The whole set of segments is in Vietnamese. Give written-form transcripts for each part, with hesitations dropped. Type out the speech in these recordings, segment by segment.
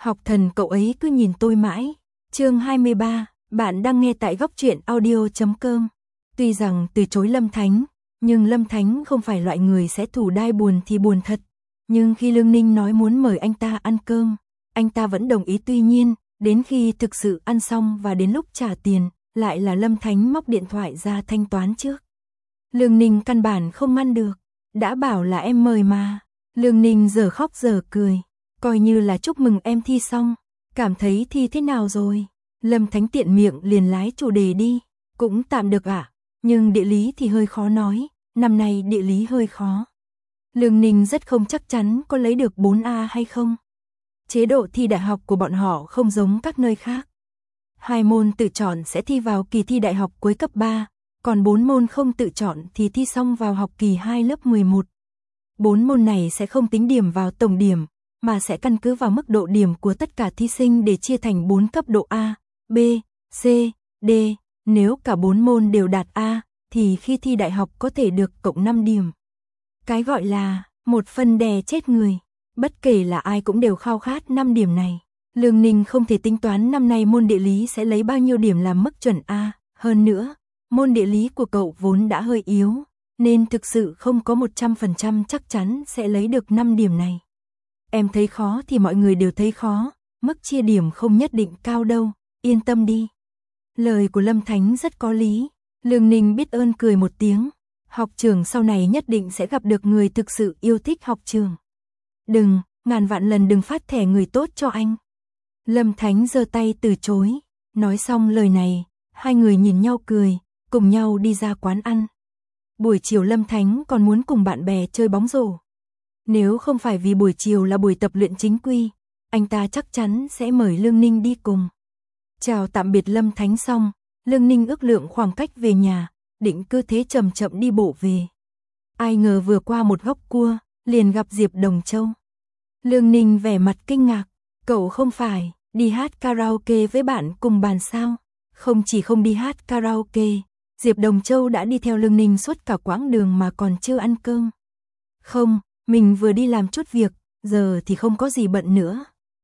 Học thần cậu ấy cứ nhìn tôi mãi. Chương 23, bạn đang nghe tại góc truyện audio.com. Tuy rằng từ chối Lâm Thánh, nhưng Lâm Thánh không phải loại người sẽ thủ đai buồn thì buồn thật. Nhưng khi Lương Ninh nói muốn mời anh ta ăn cơm, anh ta vẫn đồng ý, tuy nhiên, đến khi thực sự ăn xong và đến lúc trả tiền, lại là Lâm Thánh móc điện thoại ra thanh toán trước. Lương Ninh căn bản không ngăn được, đã bảo là em mời mà. Lương Ninh giờ khóc giờ cười, coi như là chúc mừng em thi xong, cảm thấy thi thế nào rồi? Lâm Thánh tiện miệng liền lái chủ đề đi, cũng tạm được ạ, nhưng địa lý thì hơi khó nói, năm nay địa lý hơi khó. Lương Ninh rất không chắc chắn có lấy được 4A hay không. Chế độ thi đại học của bọn họ không giống các nơi khác. 2 môn tự chọn sẽ thi vào kỳ thi đại học cuối cấp 3, còn 4 môn không tự chọn thì thi xong vào học kỳ 2 lớp 11. 4 môn này sẽ không tính điểm vào tổng điểm, mà sẽ căn cứ vào mức độ điểm của tất cả thí sinh để chia thành 4 cấp độ A, B, C, D. Nếu cả 4 môn đều đạt A, thì khi thi đại học có thể được cộng 5 điểm. Cái gọi là một phân đè chết người, bất kể là ai cũng đều khao khát 5 điểm này. Lương Ninh không thể tính toán năm nay môn địa lý sẽ lấy bao nhiêu điểm làm mức chuẩn A, hơn nữa, môn địa lý của cậu vốn đã hơi yếu, nên thực sự không có 100% chắc chắn sẽ lấy được 5 điểm này. Em thấy khó thì mọi người đều thấy khó, mức chia điểm không nhất định cao đâu, yên tâm đi. Lời của Lâm Thánh rất có lý, Lương Ninh biết ơn cười một tiếng, học trường sau này nhất định sẽ gặp được người thực sự yêu thích học trường. Đừng, ngàn vạn lần đừng phát thẻ người tốt cho anh. Lâm Thánh giơ tay từ chối, nói xong lời này, hai người nhìn nhau cười, cùng nhau đi ra quán ăn. Buổi chiều Lâm Thánh còn muốn cùng bạn bè chơi bóng rổ. Nếu không phải vì buổi chiều là buổi tập luyện chính quy, anh ta chắc chắn sẽ mời Lương Ninh đi cùng. Chào tạm biệt Lâm Thánh xong, Lương Ninh ước lượng khoảng cách về nhà, định cứ thế chậm chậm đi bộ về. Ai ngờ vừa qua một góc cua, liền gặp Diệp Đồng Châu. Lương Ninh vẻ mặt kinh ngạc, cậu không phải đi hát karaoke với bạn cùng bàn sao? Không chỉ không đi hát karaoke, Diệp Đồng Châu đã đi theo Lương Ninh suốt cả quãng đường mà còn chưa ăn cơm. Không, mình vừa đi làm chút việc, giờ thì không có gì bận nữa.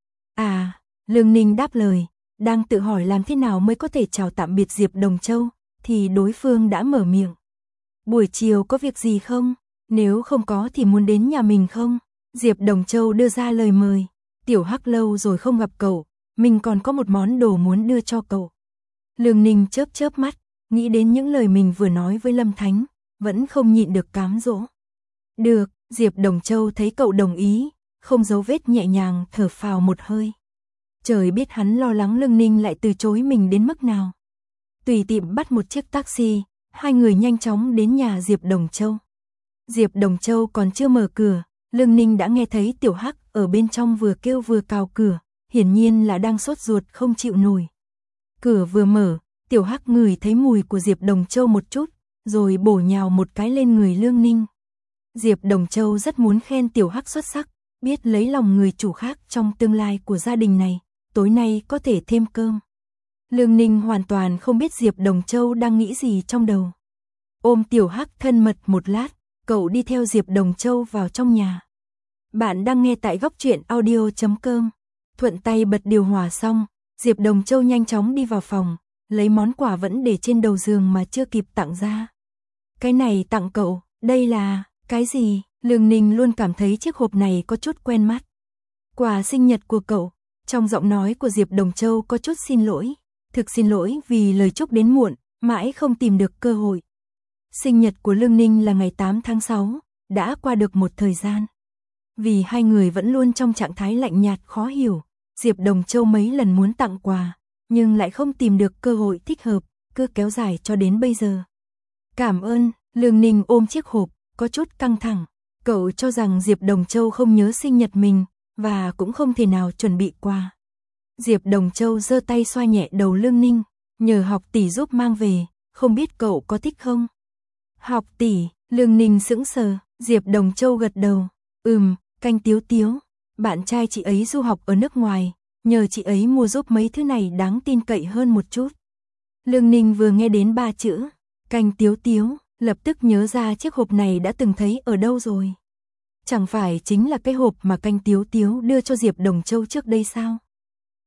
À, Lương Ninh đáp lời, đang tự hỏi làm thế nào mới có thể chào tạm biệt Diệp Đồng Châu, thì đối phương đã mở miệng. Buổi chiều có việc gì không? Nếu không có thì muốn đến nhà mình không? Diệp Đồng Châu đưa ra lời mời. Tiểu Hắc lâu rồi không gặp cậu, mình còn có một món đồ muốn đưa cho cậu. Lương Ninh chớp chớp mắt, nghĩ đến những lời mình vừa nói với Lâm Thánh, vẫn không nhịn được cám dỗ. Được, Diệp Đồng Châu thấy cậu đồng ý, không giấu vết nhẹ nhàng thở phào một hơi. Trời biết hắn lo lắng Lương Ninh lại từ chối mình đến mức nào. Tùy tiện bắt một chiếc taxi, hai người nhanh chóng đến nhà Diệp Đồng Châu. Diệp Đồng Châu còn chưa mở cửa, Lương Ninh đã nghe thấy Tiểu Hắc ở bên trong vừa kêu vừa cào cửa, hiển nhiên là đang sốt ruột không chịu nổi. Cửa vừa mở, Tiểu Hắc ngửi thấy mùi của Diệp Đồng Châu một chút, rồi bổ nhào một cái lên người Lương Ninh. Diệp Đồng Châu rất muốn khen Tiểu Hắc xuất sắc, biết lấy lòng người chủ khác trong tương lai của gia đình này, tối nay có thể thêm cơm. Lương Ninh hoàn toàn không biết Diệp Đồng Châu đang nghĩ gì trong đầu. Ôm Tiểu Hắc thân mật một lát, cậu đi theo Diệp Đồng Châu vào trong nhà. Bạn đang nghe tại góc truyện audio.com. Thuận tay bật điều hòa xong, Diệp Đồng Châu nhanh chóng đi vào phòng, lấy món quà vẫn để trên đầu giường mà chưa kịp tặng ra. Cái này tặng cậu, đây là cái gì? Lương Ninh luôn cảm thấy chiếc hộp này có chút quen mắt. Quà sinh nhật của cậu. Trong giọng nói của Diệp Đồng Châu có chút xin lỗi. Thực xin lỗi vì lời chúc đến muộn, mãi không tìm được cơ hội. Sinh nhật của Lương Ninh là ngày 8 tháng 6, đã qua được một thời gian. Vì hai người vẫn luôn trong trạng thái lạnh nhạt khó hiểu, Diệp Đồng Châu mấy lần muốn tặng quà, nhưng lại không tìm được cơ hội thích hợp, cứ kéo dài cho đến bây giờ. Cảm ơn, Lương Ninh ôm chiếc hộp, có chút căng thẳng. Cậu cho rằng Diệp Đồng Châu không nhớ sinh nhật mình, và cũng không thể nào chuẩn bị quà. Diệp Đồng Châu giơ tay xoa nhẹ đầu Lương Ninh, nhờ học tỷ giúp mang về, không biết cậu có thích không? Học tỷ, Lương Ninh sững sờ, Diệp Đồng Châu gật đầu, canh Tiếu Tiếu, bạn trai chị ấy du học ở nước ngoài, nhờ chị ấy mua giúp mấy thứ này đáng tin cậy hơn một chút. Lương Ninh vừa nghe đến 3 chữ, canh Tiếu Tiếu, lập tức nhớ ra chiếc hộp này đã từng thấy ở đâu rồi. Chẳng phải chính là cái hộp mà canh Tiếu Tiếu đưa cho Diệp Đồng Châu trước đây sao?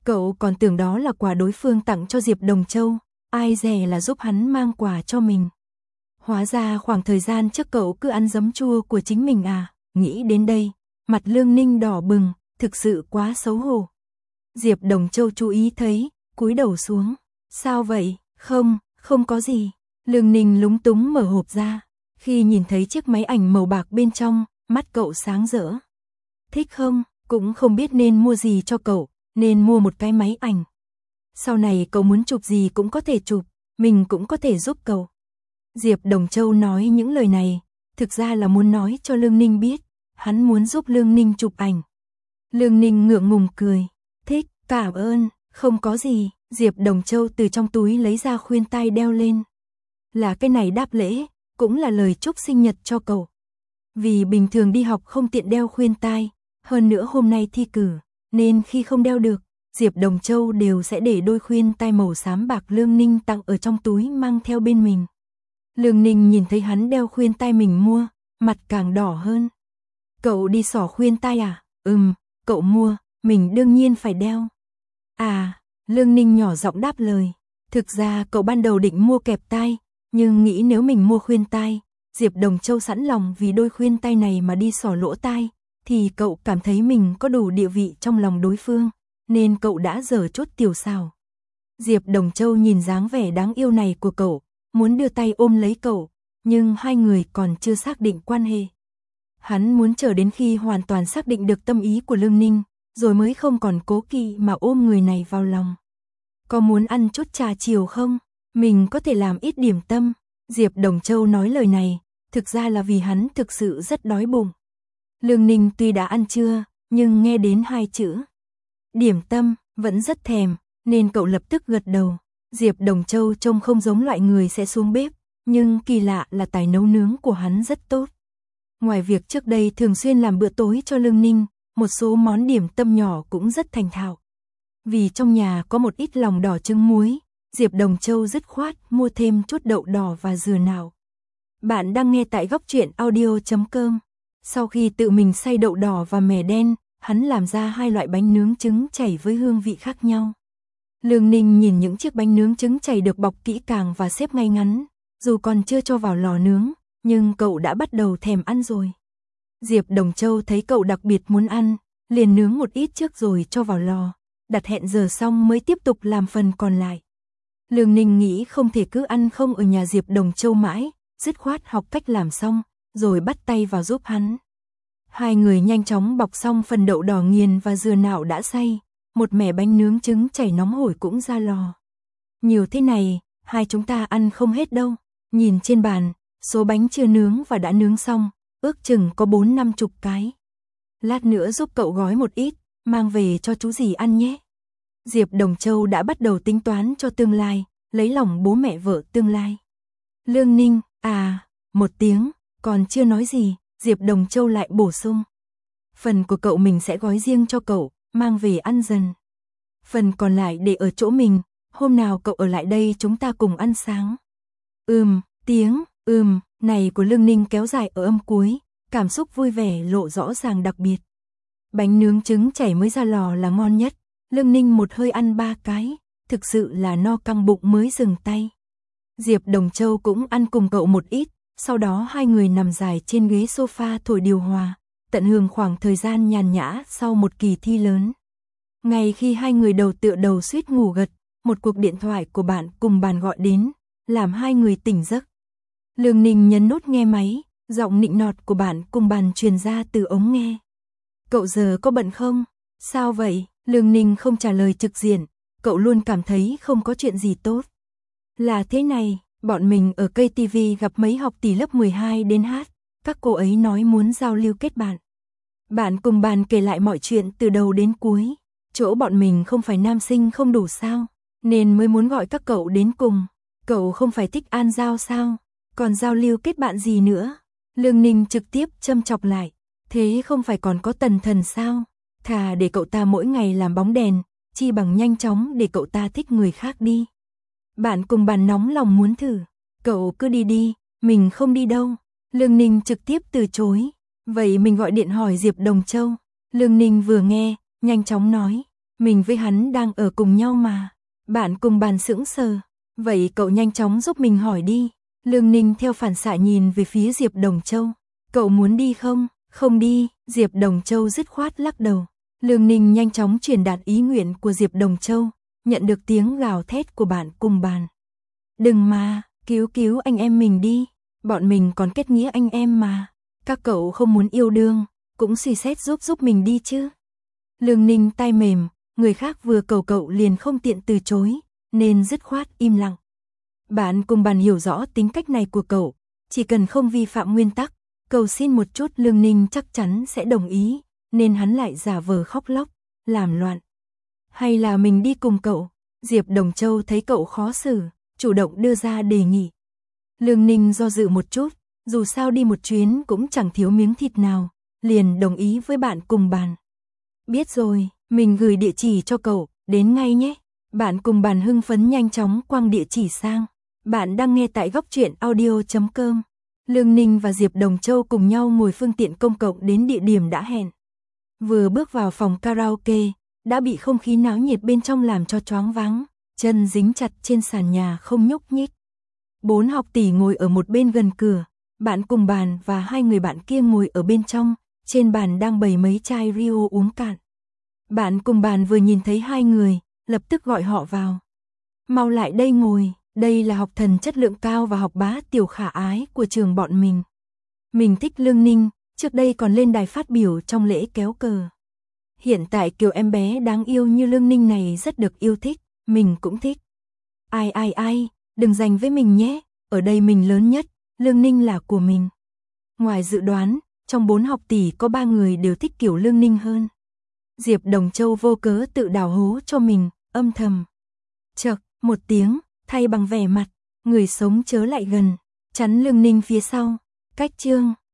Cậu còn tưởng đó là quà đối phương tặng cho Diệp Đồng Châu, ai dè là giúp hắn mang quà cho mình. Hóa ra khoảng thời gian trước cậu cứ ăn giấm chua của chính mình à, nghĩ đến đây, mặt Lương Ninh đỏ bừng, thực sự quá xấu hổ. Diệp Đồng Châu chú ý thấy, cúi đầu xuống, sao vậy, không có gì. Lương Ninh lúng túng mở hộp ra, khi nhìn thấy chiếc máy ảnh màu bạc bên trong, mắt cậu sáng rỡ. Thích không, cũng không biết nên mua gì cho cậu, nên mua một cái máy ảnh. Sau này cậu muốn chụp gì cũng có thể chụp, mình cũng có thể giúp cậu. Diệp Đồng Châu nói những lời này, thực ra là muốn nói cho Lương Ninh biết, hắn muốn giúp Lương Ninh chụp ảnh. Lương Ninh ngượng ngùng cười, thích, cảm ơn, không có gì. Diệp Đồng Châu từ trong túi lấy ra khuyên tai đeo lên. Là cái này đáp lễ, cũng là lời chúc sinh nhật cho cậu. Vì bình thường đi học không tiện đeo khuyên tai, hơn nữa hôm nay thi cử, nên khi không đeo được, Diệp Đồng Châu đều sẽ để đôi khuyên tai màu xám bạc Lương Ninh tặng ở trong túi mang theo bên mình. Lương Ninh nhìn thấy hắn đeo khuyên tai mình mua, mặt càng đỏ hơn. Cậu đi xỏ khuyên tai à? Cậu mua, mình đương nhiên phải đeo. À, Lương Ninh nhỏ giọng đáp lời. Thực ra cậu ban đầu định mua kẹp tai, nhưng nghĩ nếu mình mua khuyên tai, Diệp Đồng Châu sẵn lòng vì đôi khuyên tai này mà đi xỏ lỗ tai, thì cậu cảm thấy mình có đủ địa vị trong lòng đối phương, nên cậu đã giở chút tiểu xảo. Diệp Đồng Châu nhìn dáng vẻ đáng yêu này của cậu, muốn đưa tay ôm lấy cậu, nhưng hai người còn chưa xác định quan hệ. Hắn muốn chờ đến khi hoàn toàn xác định được tâm ý của Lương Ninh, rồi mới không còn cố kỵ mà ôm người này vào lòng. Có muốn ăn chút trà chiều không? Mình có thể làm ít điểm tâm. Diệp Đồng Châu nói lời này, thực ra là vì hắn thực sự rất đói bụng. Lương Ninh tuy đã ăn trưa, nhưng nghe đến hai chữ điểm tâm, vẫn rất thèm, nên cậu lập tức gật đầu. Diệp Đồng Châu trông không giống loại người sẽ xuống bếp, nhưng kỳ lạ là tài nấu nướng của hắn rất tốt. Ngoài việc trước đây thường xuyên làm bữa tối cho Lương Ninh, một số món điểm tâm nhỏ cũng rất thành thạo. Vì trong nhà có một ít lòng đỏ trứng muối, Diệp Đồng Châu dứt khoát mua thêm chút đậu đỏ và dừa nào. Bạn đang nghe tại góc truyện audio.com. Sau khi tự mình xay đậu đỏ và mè đen, hắn làm ra hai loại bánh nướng trứng chảy với hương vị khác nhau. Lương Ninh nhìn những chiếc bánh nướng trứng chảy được bọc kỹ càng và xếp ngay ngắn, dù còn chưa cho vào lò nướng, nhưng cậu đã bắt đầu thèm ăn rồi. Diệp Đồng Châu thấy cậu đặc biệt muốn ăn, liền nướng một ít trước rồi cho vào lò, đặt hẹn giờ xong mới tiếp tục làm phần còn lại. Lương Ninh nghĩ không thể cứ ăn không ở nhà Diệp Đồng Châu mãi, dứt khoát học cách làm xong, rồi bắt tay vào giúp hắn. Hai người nhanh chóng bọc xong phần đậu đỏ nghiền và dừa nạo đã xay, một mẻ bánh nướng trứng chảy nóng hổi cũng ra lò. Nhiều thế này, hai chúng ta ăn không hết đâu. Nhìn trên bàn, số bánh chưa nướng và đã nướng xong, ước chừng có 40-50 cái. Lát nữa giúp cậu gói một ít, mang về cho chú dì ăn nhé. Diệp Đồng Châu đã bắt đầu tính toán cho tương lai, lấy lòng bố mẹ vợ tương lai. Lương Ninh, một tiếng, còn chưa nói gì, Diệp Đồng Châu lại bổ sung. Phần của cậu mình sẽ gói riêng cho cậu, mang về ăn dần. Phần còn lại để ở chỗ mình, hôm nào cậu ở lại đây chúng ta cùng ăn sáng. Tiếng này của Lương Ninh kéo dài ở âm cuối, cảm xúc vui vẻ lộ rõ ràng đặc biệt. Bánh nướng trứng chảy mới ra lò là ngon nhất, Lương Ninh một hơi ăn 3 cái, thực sự là no căng bụng mới dừng tay. Diệp Đồng Châu cũng ăn cùng cậu một ít, sau đó hai người nằm dài trên ghế sofa thổi điều hòa, tận hưởng khoảng thời gian nhàn nhã sau một kỳ thi lớn. Ngay khi hai người đầu tựa đầu suýt ngủ gật, một cuộc điện thoại của bạn cùng bàn gọi đến, làm hai người tỉnh giấc. Lương Ninh nhấn nút nghe máy, giọng nịnh nọt của bạn cùng bàn truyền ra từ ống nghe. Cậu giờ có bận không? Sao vậy? Lương Ninh không trả lời trực diện, cậu luôn cảm thấy không có chuyện gì tốt. Là thế này, bọn mình ở cây TV gặp mấy học tỷ lớp 12 đến hát, các cô ấy nói muốn giao lưu kết bạn. Bạn cùng bàn kể lại mọi chuyện từ đầu đến cuối, chỗ bọn mình không phải nam sinh không đủ sao, nên mới muốn gọi các cậu đến cùng. Cậu không phải thích An Giao sao? Còn giao lưu kết bạn gì nữa? Lương Ninh trực tiếp châm chọc lại. Thế không phải còn có Tần Thần sao? Thà để cậu ta mỗi ngày làm bóng đèn, chi bằng nhanh chóng để cậu ta thích người khác đi. Bạn cùng bàn nóng lòng muốn thử. Cậu cứ đi đi, mình không đi đâu. Lương Ninh trực tiếp từ chối. Vậy mình gọi điện hỏi Diệp Đồng Châu. Lương Ninh vừa nghe, nhanh chóng nói. Mình với hắn đang ở cùng nhau mà. Bạn cùng bàn sững sờ. Vậy cậu nhanh chóng giúp mình hỏi đi. Lương Ninh theo phản xạ nhìn về phía Diệp Đồng Châu. Cậu muốn đi không? Không đi, Diệp Đồng Châu dứt khoát lắc đầu. Lương Ninh nhanh chóng truyền đạt ý nguyện của Diệp Đồng Châu, nhận được tiếng gào thét của bạn cùng bàn. Đừng mà, cứu anh em mình đi, bọn mình còn kết nghĩa anh em mà. Các cậu không muốn yêu đương, cũng suy xét giúp mình đi chứ. Lương Ninh tay mềm, người khác vừa cầu cậu liền không tiện từ chối, nên dứt khoát im lặng. Bạn cùng bàn hiểu rõ tính cách này của cậu, chỉ cần không vi phạm nguyên tắc, cầu xin một chút Lương Ninh chắc chắn sẽ đồng ý, nên hắn lại giả vờ khóc lóc, làm loạn. Hay là mình đi cùng cậu? Diệp Đồng Châu thấy cậu khó xử, chủ động đưa ra đề nghị. Lương Ninh do dự một chút, dù sao đi một chuyến cũng chẳng thiếu miếng thịt nào, liền đồng ý với bạn cùng bàn. Biết rồi, mình gửi địa chỉ cho cậu, đến ngay nhé. Bạn cùng bàn hưng phấn nhanh chóng quăng địa chỉ sang. Bạn đang nghe tại Góc Truyện Audio.com. Lương Ninh và Diệp Đồng Châu cùng nhau ngồi phương tiện công cộng đến địa điểm đã hẹn. Vừa bước vào phòng karaoke, đã bị không khí náo nhiệt bên trong làm cho choáng váng, chân dính chặt trên sàn nhà không nhúc nhích. 4 học tỷ ngồi ở một bên gần cửa, bạn cùng bàn và 2 người bạn kia ngồi ở bên trong, trên bàn đang bày mấy chai Rio uống cạn. Bạn cùng bàn vừa nhìn thấy 2 người, lập tức gọi họ vào. Mau lại đây ngồi, đây là học thần chất lượng cao và học bá tiểu khả ái của trường bọn mình. Mình thích Lương Ninh, trước đây còn lên đài phát biểu trong lễ kéo cờ. Hiện tại kiểu em bé đáng yêu như Lương Ninh này rất được yêu thích, mình cũng thích. Ai, đừng giành với mình nhé, ở đây mình lớn nhất, Lương Ninh là của mình. Ngoài dự đoán, trong 4 học tỷ có 3 người đều thích kiểu Lương Ninh hơn. Diệp Đồng Châu vô cớ tự đào hố cho mình, âm thầm. Chậc, một tiếng, thay bằng vẻ mặt, người sống chớ lại gần, chắn Lương Ninh phía sau. Cách chương